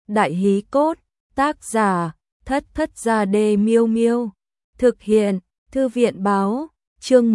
Đại hí cốt, tác giả, Thất Thất Gia Đê Miêu Miêu. Thực hiện, Thư viện báo, chương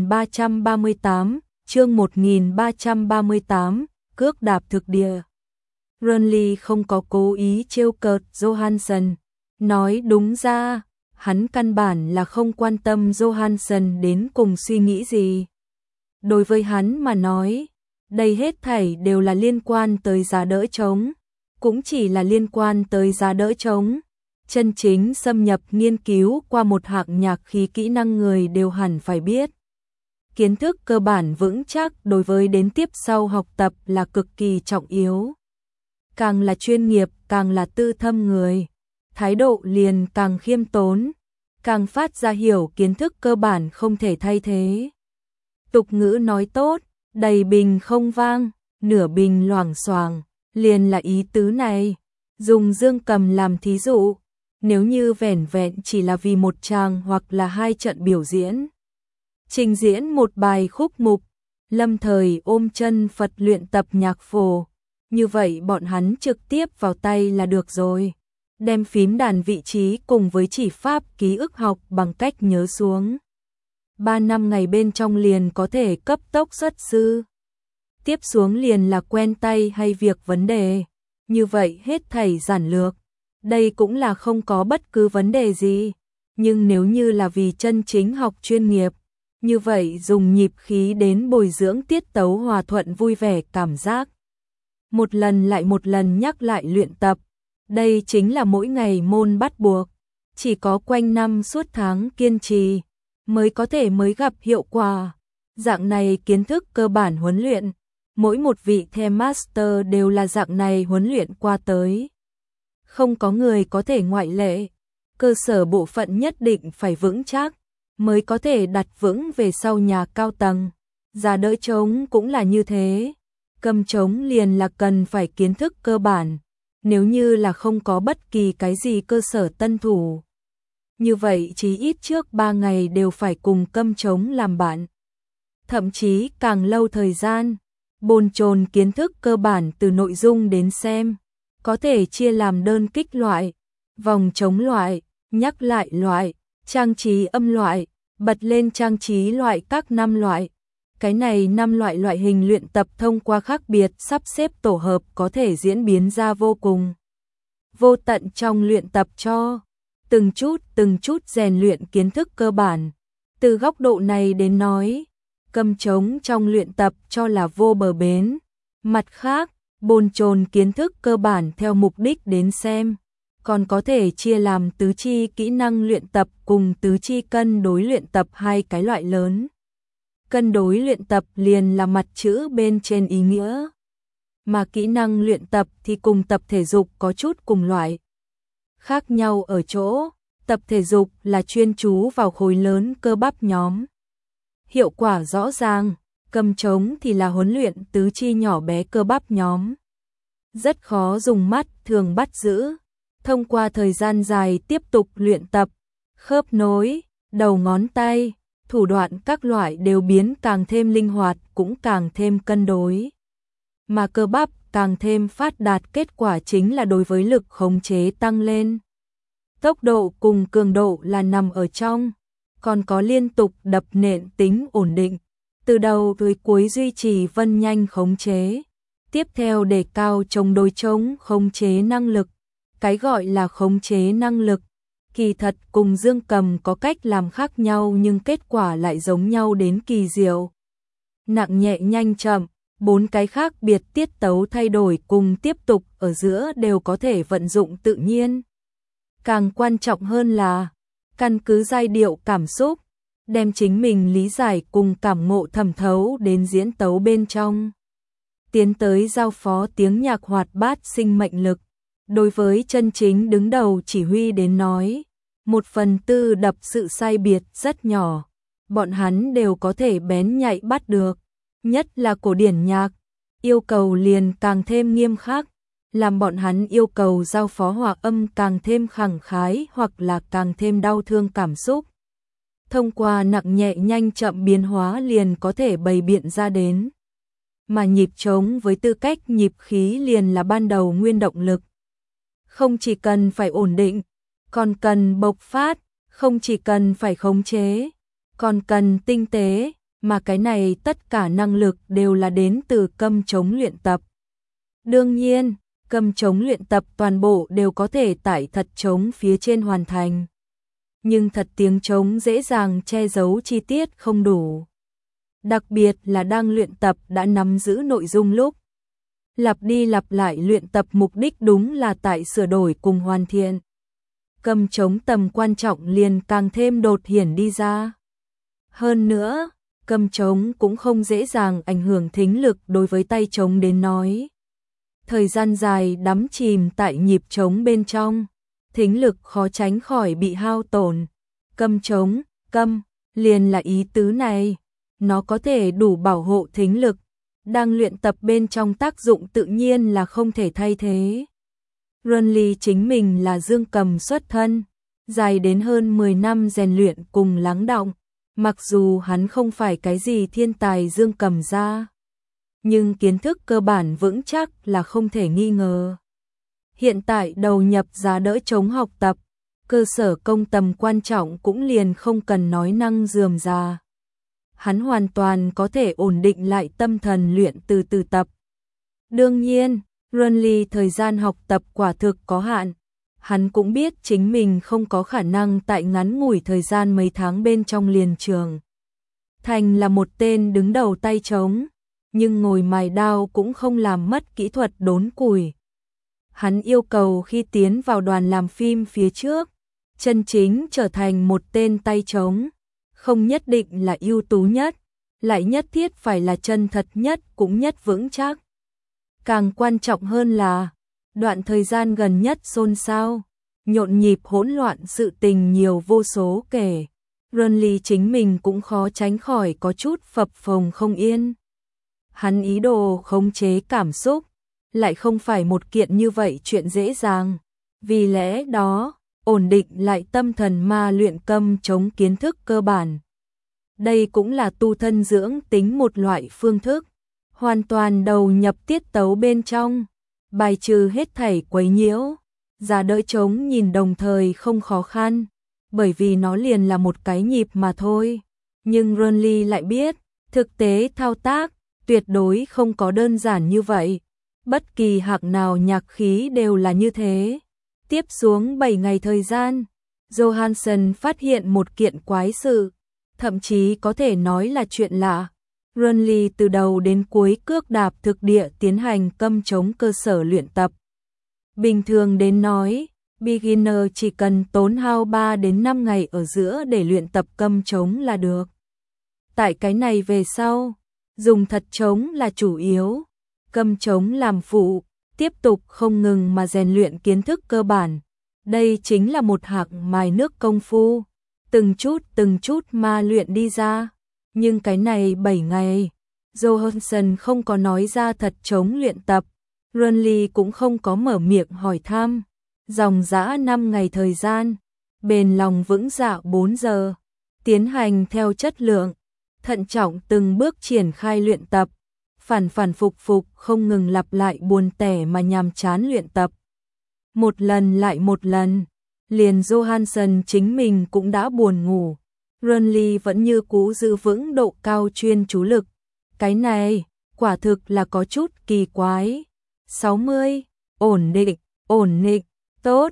1338, cước đạp thực địa. Burnley không có cố ý trêu cợt Johansson. Nói đúng ra, hắn căn bản là không quan tâm Johansson đến cùng suy nghĩ gì. Đối với hắn mà nói, đây hết thảy đều là liên quan tới giá đỡ trống, cũng chỉ là liên quan tới giá đỡ trống. Chân chính xâm nhập nghiên cứu qua một hạng nhạc khí kỹ năng người đều hẳn phải biết. Kiến thức cơ bản vững chắc đối với đến tiếp sau học tập là cực kỳ trọng yếu. Càng là chuyên nghiệp, càng là tư thâm người, thái độ liền càng khiêm tốn, càng phát ra hiểu kiến thức cơ bản không thể thay thế. Tục ngữ nói tốt, đầy bình không vang, nửa bình loảng xoảng, liền là ý tứ này. Dùng Dương Cầm làm thí dụ, nếu như vẻn vẹn chỉ là vì một tràng hoặc là hai trận biểu diễn, trình diễn một bài khúc mục, lâm thời ôm chân Phật luyện tập nhạc phổ, như vậy bọn hắn trực tiếp vào tay là được rồi. Đem phím đàn vị trí cùng với chỉ pháp ký ức học bằng cách nhớ xuống. 3 năm ngày bên trong liền có thể cấp tốc xuất sư. Tiếp xuống liền là quen tay hay việc vấn đề. Như vậy hết thảy giản lược. Đây cũng là không có bất cứ vấn đề gì. Nhưng nếu như là vì chân chính học chuyên nghiệp, như vậy dùng nhịp khí đến bồi dưỡng tiết tấu hòa thuận vui vẻ cảm giác. Một lần lại một lần nhắc lại luyện tập. Đây chính là mỗi ngày môn bắt buộc. Chỉ có quanh năm suốt tháng kiên trì mới có thể mới gặp hiệu quả. Dạng này kiến thức cơ bản huấn luyện, mỗi một vị The Master đều là dạng này huấn luyện qua tới. Không có người có thể ngoại lệ. Cơ sở bộ phận nhất định phải vững chắc, mới có thể đặt vững về sau nhà cao tầng. Giá đỡ trống cũng là như thế. Cầm trống liền là cần phải kiến thức cơ bản. Nếu như là không có bất kỳ cái gì cơ sở tân thủ, như vậy chí ít trước 3 ngày đều phải cùng câm trống làm bạn. Thậm chí càng lâu thời gian, bồn chồn kiến thức cơ bản từ nội dung đến xem, có thể chia làm đơn kích loại, vòng trống loại, nhắc lại loại, trang trí âm loại, bật lên trang trí loại các 5 loại. Cái này 5 loại hình luyện tập thông qua khác biệt sắp xếp tổ hợp có thể diễn biến ra vô cùng vô tận trong luyện tập cho từng chút rèn luyện kiến thức cơ bản. Từ góc độ này đến nói, cầm trống trong luyện tập cho là vô bờ bến. Mặt khác, bồn chồn kiến thức cơ bản theo mục đích đến xem, còn có thể chia làm tứ chi kỹ năng luyện tập cùng tứ chi cân đối luyện tập hai cái loại lớn. Cân đối luyện tập liền là mặt chữ bên trên ý nghĩa, mà kỹ năng luyện tập thì cùng tập thể dục có chút cùng loại. Khác nhau ở chỗ, tập thể dục là chuyên chú vào khối lớn cơ bắp nhóm. Hiệu quả rõ ràng, cầm trống thì là huấn luyện tứ chi nhỏ bé cơ bắp nhóm. Rất khó dùng mắt thường bắt giữ, thông qua thời gian dài tiếp tục luyện tập, khớp nối, đầu ngón tay, thủ đoạn các loại đều biến càng thêm linh hoạt cũng càng thêm cân đối. Mà cơ bắp càng thêm phát đạt kết quả chính là đối với lực khống chế tăng lên. Tốc độ cùng cường độ là nằm ở trong, còn có liên tục đập nện tính ổn định, từ đầu tới cuối duy trì vân nhanh khống chế. Tiếp theo đề cao chống đối chống khống chế năng lực. Cái gọi là khống chế năng lực, kỳ thật cùng Dương Cầm có cách làm khác nhau nhưng kết quả lại giống nhau đến kỳ diệu. Nặng nhẹ nhanh chậm, 4 cái khác biệt tiết tấu thay đổi cùng tiếp tục ở giữa đều có thể vận dụng tự nhiên. Càng quan trọng hơn là, căn cứ giai điệu cảm xúc, đem chính mình lý giải cùng cảm ngộ thẩm thấu đến diễn tấu bên trong. Tiến tới giao phó tiếng nhạc hoạt bát sinh mệnh lực. Đối với chân chính đứng đầu chỉ huy đến nói, 1/4 đập sự sai biệt rất nhỏ, bọn hắn đều có thể bén nhạy bắt được. Nhất là cổ điển nhạc, yêu cầu liền càng thêm nghiêm khắc, làm bọn hắn yêu cầu giao phó hòa âm càng thêm khẳng khái hoặc là càng thêm đau thương cảm xúc. Thông qua nặng nhẹ nhanh chậm biến hóa liền có thể bày biện ra đến. Mà nhịp trống với tư cách nhịp khí liền là ban đầu nguyên động lực. không chỉ cần phải ổn định, còn cần bộc phát, không chỉ cần phải khống chế, còn cần tinh tế, mà cái này tất cả năng lực đều là đến từ câm trống luyện tập. Đương nhiên, câm trống luyện tập toàn bộ đều có thể tại thật trống phía trên hoàn thành. Nhưng thật tiếng trống dễ dàng che giấu chi tiết không đủ. Đặc biệt là đang luyện tập đã nắm giữ nội dung lúc. Lặp đi lặp lại luyện tập mục đích đúng là tại sửa đổi cùng hoàn thiện. Câm trống tầm quan trọng liền càng thêm đột hiển đi ra. Hơn nữa, câm trống cũng không dễ dàng ảnh hưởng thính lực đối với tay trống đến nói. Thời gian dài đắm chìm tại nhịp trống bên trong, thính lực khó tránh khỏi bị hao tổn. Câm trống, câm, liền là ý tứ này. Nó có thể đủ bảo hộ thính lực, đang luyện tập bên trong tác dụng tự nhiên là không thể thay thế. Runli chính mình là dương cầm xuất thân, dài đến hơn 10 năm rèn luyện cùng lắng đọng, mặc dù hắn không phải cái gì thiên tài dương cầm ra, nhưng kiến thức cơ bản vững chắc là không thể nghi ngờ. Hiện tại đầu nhập giá đỡ chống học tập, cơ sở công tầm quan trọng cũng liền không cần nói năng rườm rà. Hắn hoàn toàn có thể ổn định lại tâm thần luyện từ từ tập. Đương nhiên, Runli thời gian học tập quả thực có hạn. Hắn cũng biết chính mình không có khả năng tại ngắn ngủi thời gian mấy tháng bên trong liền trường. Thành là một tên đứng đầu tay trống, nhưng ngồi mài đao cũng không làm mất kỹ thuật đốn củi. Hắn yêu cầu khi tiến vào đoàn làm phim phía trước, chân chính trở thành một tên tay trống. Không nhất định là ưu tú nhất, lại nhất thiết phải là chân thật nhất cũng nhất vững chắc. Càng quan trọng hơn là, đoạn thời gian gần nhất xôn xao, nhộn nhịp hỗn loạn sự tình nhiều vô số kể. Runli chính mình cũng khó tránh khỏi có chút phập phồng không yên. Hắn ý đồ khống chế cảm xúc, lại không phải một kiện như vậy chuyện dễ dàng. Vì lẽ đó, ổn định lại tâm thần ma luyện câm trống kiến thức cơ bản. Đây cũng là tu thân dưỡng tính một loại phương thức, hoàn toàn đầu nhập tiết tấu bên trong, bài trừ hết thảy quấy nhiễu. Giá đỡ trống nhìn đồng thời không khó khăn, bởi vì nó liền là một cái nhịp mà thôi. Nhưng Runli lại biết, thực tế thao tác, tuyệt đối không có đơn giản như vậy. Bất kỳ hạng nào nhạc khí đều là như thế. Tiếp xuống 7 ngày thời gian, Johansson phát hiện một kiện quái sự, thậm chí có thể nói là chuyện lạ. Runli từ đầu đến cuối cước đạp thực địa tiến hành câm trống cơ sở luyện tập. Bình thường đến nói, beginner chỉ cần tốn hao 3 đến 5 ngày ở giữa để luyện tập câm trống là được. Tại cái này về sau, dùng thật trống là chủ yếu, câm trống làm phụ, tiếp tục không ngừng mà rèn luyện kiến thức cơ bản. Đây chính là một hạng mài nước công phu, từng chút mà luyện đi ra. Nhưng cái này 7 ngày, Johansson không có nói ra thật trống luyện tập, Runli cũng không có mở miệng hỏi thăm. Dòng dã 5 ngày thời gian, bền lòng vững dạ 4 giờ, tiến hành theo chất lượng, thận trọng từng bước triển khai luyện tập, phản phục không ngừng lặp lại buồn tẻ mà nhàm chán luyện tập. Một lần lại một lần, liền Johansson chính mình cũng đã buồn ngủ. Runli vẫn như cũ giữ vững độ cao chuyên chú lực. Cái này, quả thực là có chút kỳ quái. 60, ổn định, tốt,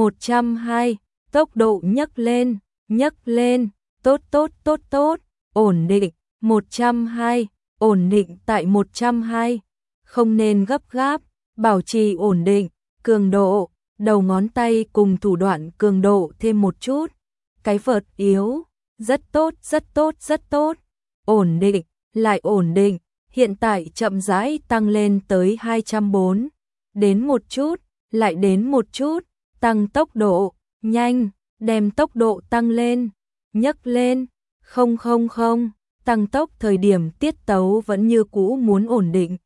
120, tốc độ nhấc lên, tốt, ổn định, 120, ổn định tại 120, không nên gấp gáp, bảo trì ổn định, cường độ, đầu ngón tay cùng thủ đoạn cường độ thêm một chút, cái vợt yếu, rất tốt, ổn định, lại ổn định, hiện tại chậm rãi tăng lên tới 240, đến một chút, lại đến một chút, tăng tốc độ, nhanh, đem tốc độ tăng lên, nhấc lên, không, tăng tốc thời điểm tiết tấu vẫn như cũ muốn ổn định.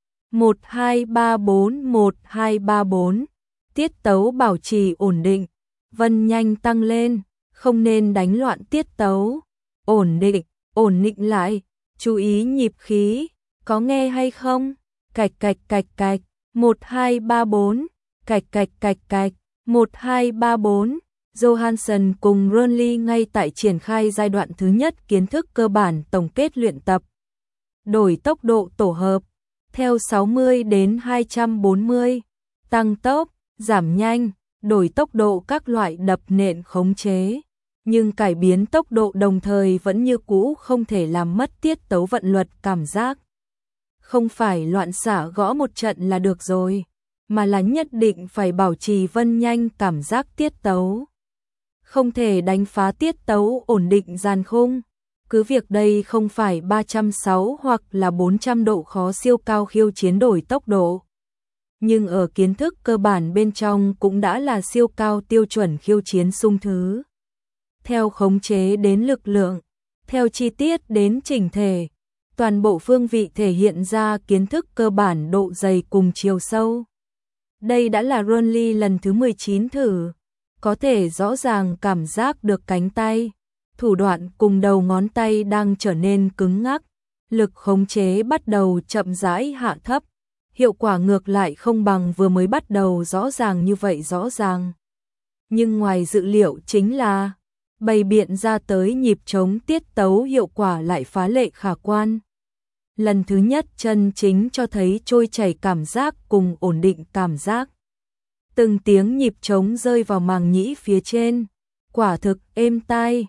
1234, tiết tấu bảo trì ổn định, vân nhanh tăng lên, không nên đánh loạn tiết tấu, ổn định lại, chú ý nhịp khí, có nghe hay không? Cạch, 1234, Cạch cạch cạch cạch, 1 2 3 4. Johansson cùng Burnley ngay tại triển khai giai đoạn thứ nhất kiến thức cơ bản tổng kết luyện tập. Đổi tốc độ tổ hợp theo 60 đến 240, tăng tốc, giảm nhanh, đổi tốc độ các loại đập nện khống chế, nhưng cải biến tốc độ đồng thời vẫn như cũ không thể làm mất tiết tấu vận luật cảm giác. Không phải loạn xả gõ một trận là được rồi, mà là nhất định phải bảo trì vân nhanh cảm giác tiết tấu. Không thể đánh phá tiết tấu ổn định dàn khung. Cứ việc đây không phải 360 hoặc là 400 độ khó siêu cao khiêu chiến đổi tốc độ. Nhưng ở kiến thức cơ bản bên trong cũng đã là siêu cao tiêu chuẩn khiêu chiến xung thứ. Theo khống chế đến lực lượng, theo chi tiết đến chỉnh thể, toàn bộ phương vị thể hiện ra kiến thức cơ bản độ dày cùng chiều sâu. Đây đã là Burnley lần thứ 19 thử, có thể rõ ràng cảm giác được cánh tay, thủ đoạn cùng đầu ngón tay đang trở nên cứng ngắc, lực khống chế bắt đầu chậm rãi hạ thấp, hiệu quả ngược lại không bằng vừa mới bắt đầu rõ ràng như vậy rõ ràng. Nhưng ngoài dự liệu chính là bày biện ra tới nhịp trống tiết tấu hiệu quả lại phá lệ khả quan. Lần thứ nhất chân chính cho thấy trôi chảy cảm giác cùng ổn định cảm giác. Từng tiếng nhịp trống rơi vào màng nhĩ phía trên, quả thực êm tai,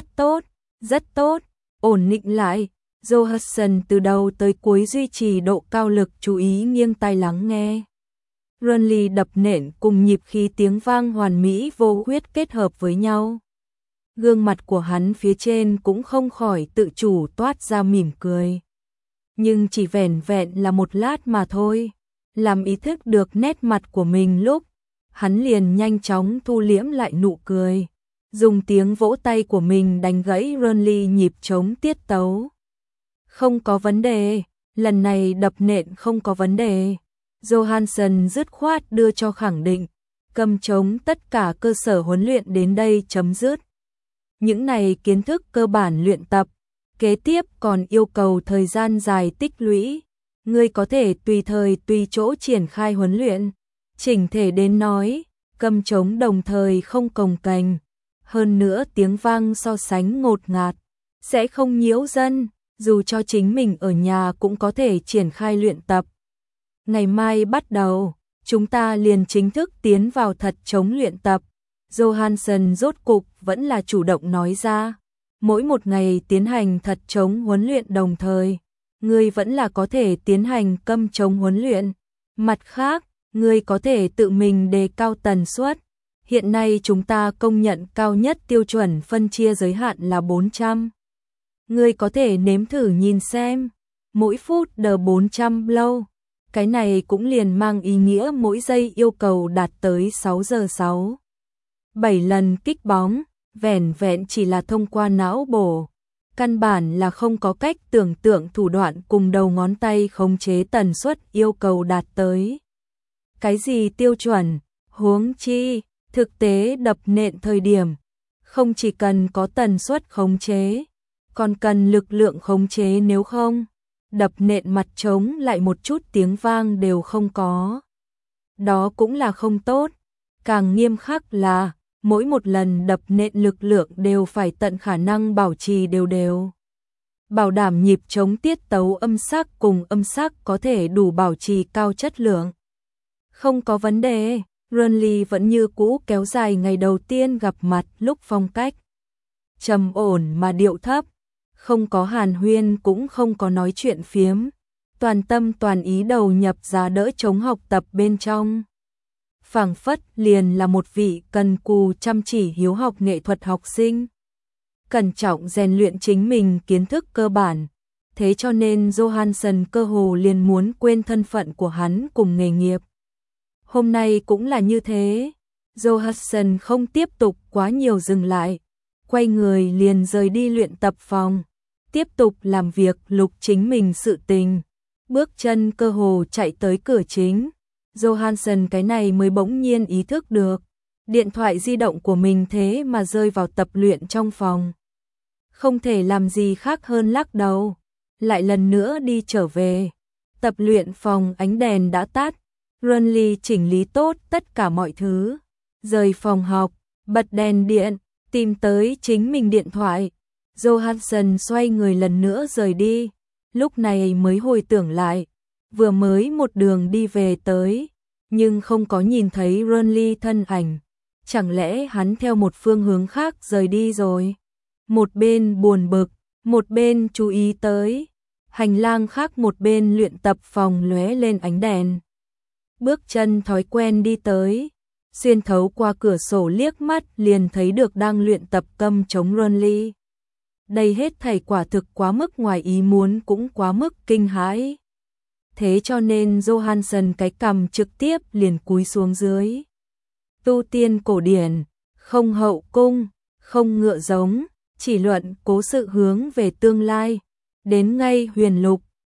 rất tốt, ổn định lại. Johansson từ đầu tới cuối duy trì độ cao lực chú ý nghiêng tai lắng nghe. Burnley đập nện cùng nhịp khí tiếng vang hoàn mỹ vô khuyết kết hợp với nhau. Gương mặt của hắn phía trên cũng không khỏi tự chủ toát ra mỉm cười. Nhưng chỉ vẻn vẹn là một lát mà thôi. Làm ý thức được nét mặt của mình lúc, hắn liền nhanh chóng thu liễm lại nụ cười. Dùng tiếng vỗ tay của mình đánh gãy Burnley nhịp trống tiết tấu. Không có vấn đề, lần này đập nện không có vấn đề. Johansson dứt khoát đưa cho khẳng định, cầm trống tất cả cơ sở huấn luyện đến đây chấm dứt. Những này kiến thức cơ bản luyện tập, kế tiếp còn yêu cầu thời gian dài tích lũy. Ngươi có thể tùy thời tùy chỗ triển khai huấn luyện. Chỉnh thể đến nói, cầm trống đồng thời không cồng kềnh. Hơn nữa tiếng vang so sánh ngột ngạt, sẽ không nhiễu dân, dù cho chính mình ở nhà cũng có thể triển khai luyện tập. Ngày mai bắt đầu, chúng ta liền chính thức tiến vào thật trống luyện tập. Johansson rốt cục vẫn là chủ động nói ra. Mỗi một ngày tiến hành thật trống huấn luyện đồng thời, ngươi vẫn là có thể tiến hành câm trống huấn luyện. Mặt khác, ngươi có thể tự mình đề cao tần suất. Hiện nay chúng ta công nhận cao nhất tiêu chuẩn phân chia giới hạn là 400. Ngươi có thể nếm thử nhìn xem, mỗi phút đờ 400 blow. Cái này cũng liền mang ý nghĩa mỗi giây yêu cầu đạt tới 6 giờ 7 lần kích bóng, vẻn vẹn chỉ là thông qua não bộ. Căn bản là không có cách tưởng tượng thủ đoạn cùng đầu ngón tay khống chế tần suất yêu cầu đạt tới. Cái gì tiêu chuẩn, huống chi, thực tế đập nện thời điểm, không chỉ cần có tần suất khống chế, còn cần lực lượng khống chế, nếu không, đập nện mặt trống lại một chút tiếng vang đều không có. Đó cũng là không tốt, càng nghiêm khắc là mỗi một lần đập nện lực lượng đều phải tận khả năng bảo trì đều đều. Bảo đảm nhịp trống tiết tấu âm sắc cùng âm sắc có thể đủ bảo trì cao chất lượng. Không có vấn đề, Burnley vẫn như cũ kéo dài ngày đầu tiên gặp mặt lúc phong cách trầm ổn mà điệu thấp, không có hàn huyên cũng không có nói chuyện phiếm, toàn tâm toàn ý đầu nhập giá đỡ chống học tập bên trong. Phảng phất liền là một vị cần cù chăm chỉ hiếu học nghệ thuật học sinh, cẩn trọng rèn luyện chính mình kiến thức cơ bản. Thế cho nên Johansson cơ hồ liền muốn quên thân phận của hắn cùng nghề nghiệp. Hôm nay cũng là như thế, Johansson không tiếp tục quá nhiều dừng lại, quay người liền rời đi luyện tập phòng, tiếp tục làm việc lục chính mình sự tình. Bước chân cơ hồ chạy tới cửa chính, Johansson cái này mới bỗng nhiên ý thức được, điện thoại di động của mình thế mà rơi vào tập luyện trong phòng. Không thể làm gì khác hơn lắc đầu, lại lần nữa đi trở về. Tập luyện phòng ánh đèn đã tắt, Renly chỉnh lý tốt tất cả mọi thứ, rời phòng học, bật đèn điện, tìm tới chính mình điện thoại. Johansson xoay người lần nữa rời đi, lúc này mới hồi tưởng lại, vừa mới một đường đi về tới, nhưng không có nhìn thấy Renly thân ảnh, chẳng lẽ hắn theo một phương hướng khác rời đi rồi? Một bên buồn bực, một bên chú ý tới, hành lang khác một bên luyện tập phòng lóe lên ánh đèn. Bước chân thói quen đi tới, xuyên thấu qua cửa sổ liếc mắt liền thấy được đang luyện tập câm chống Renly. Đây hết thảy quả thực quá mức ngoài ý muốn cũng quá mức kinh hãi. Thế cho nên Johansson cái cằm trực tiếp liền cúi xuống dưới. Tu tiên cổ điển, không hậu cung, không ngựa giống, chỉ luận cố sự hướng về tương lai. Đến ngay huyền lục,